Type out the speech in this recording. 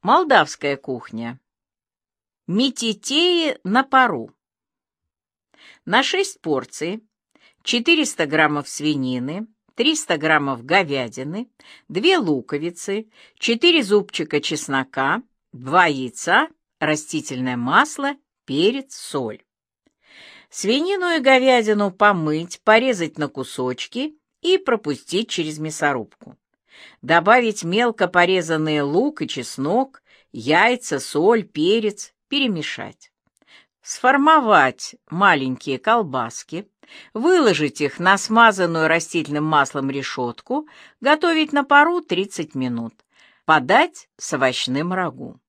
Молдавская кухня. Мититеи на пару. На 6 порций 400 граммов свинины, 300 граммов говядины, 2 луковицы, 4 зубчика чеснока, 2 яйца, растительное масло, перец, соль. Свинину и говядину помыть, порезать на кусочки и пропустить через мясорубку. Добавить мелко порезанный лук и чеснок, яйца, соль, перец, перемешать. Сформовать маленькие колбаски, выложить их на смазанную растительным маслом решетку, готовить на пару 30 минут. Подать с овощным рагу.